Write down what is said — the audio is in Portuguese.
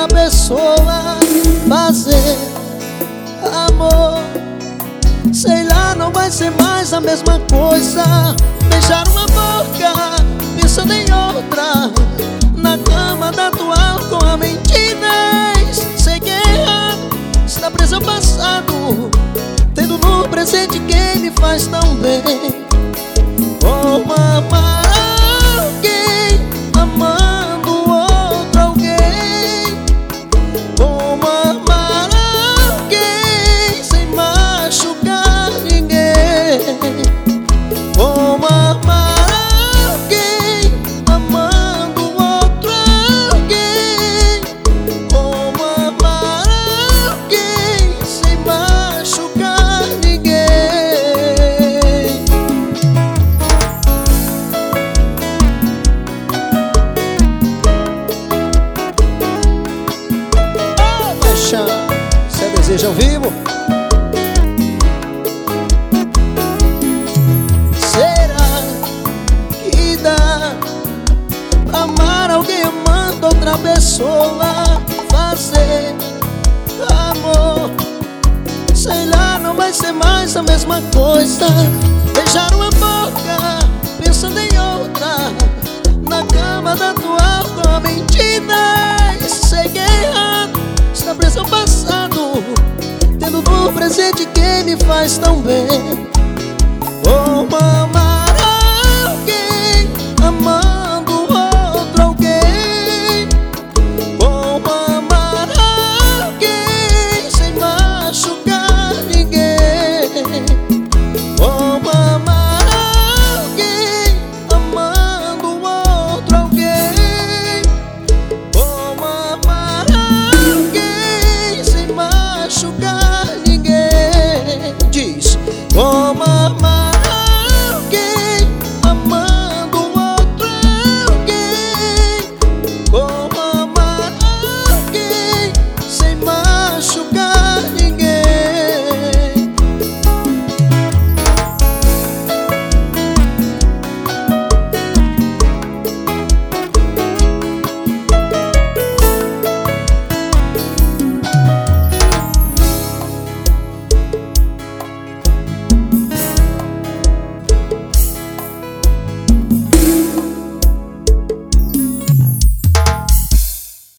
outra pessoa, fazer amor. Sei lá, não vai ser mais a mesma coisa. Beijar uma boca, pensando em outra, na cama da atual com a mentira. Sei que é errado, está preso ao passado, tendo no presente quem me faz tão bem. Como amar alguém, amando outro alguém. Como amar alguém sem machucar ninguém. Como amar alguém, amando outro alguém. Como amar alguém sem machucar ninguém. Você deseja ao vivo? Será que dá pra amar alguém amando outra pessoa, fazer amor? Sei lá, não vai ser mais a mesma coisa. Beijar uma boca, pensando em outra, na cama da atual com a mentira. Sei que é errado, está preso ao passado, tendo no presente quem me faz tão bem.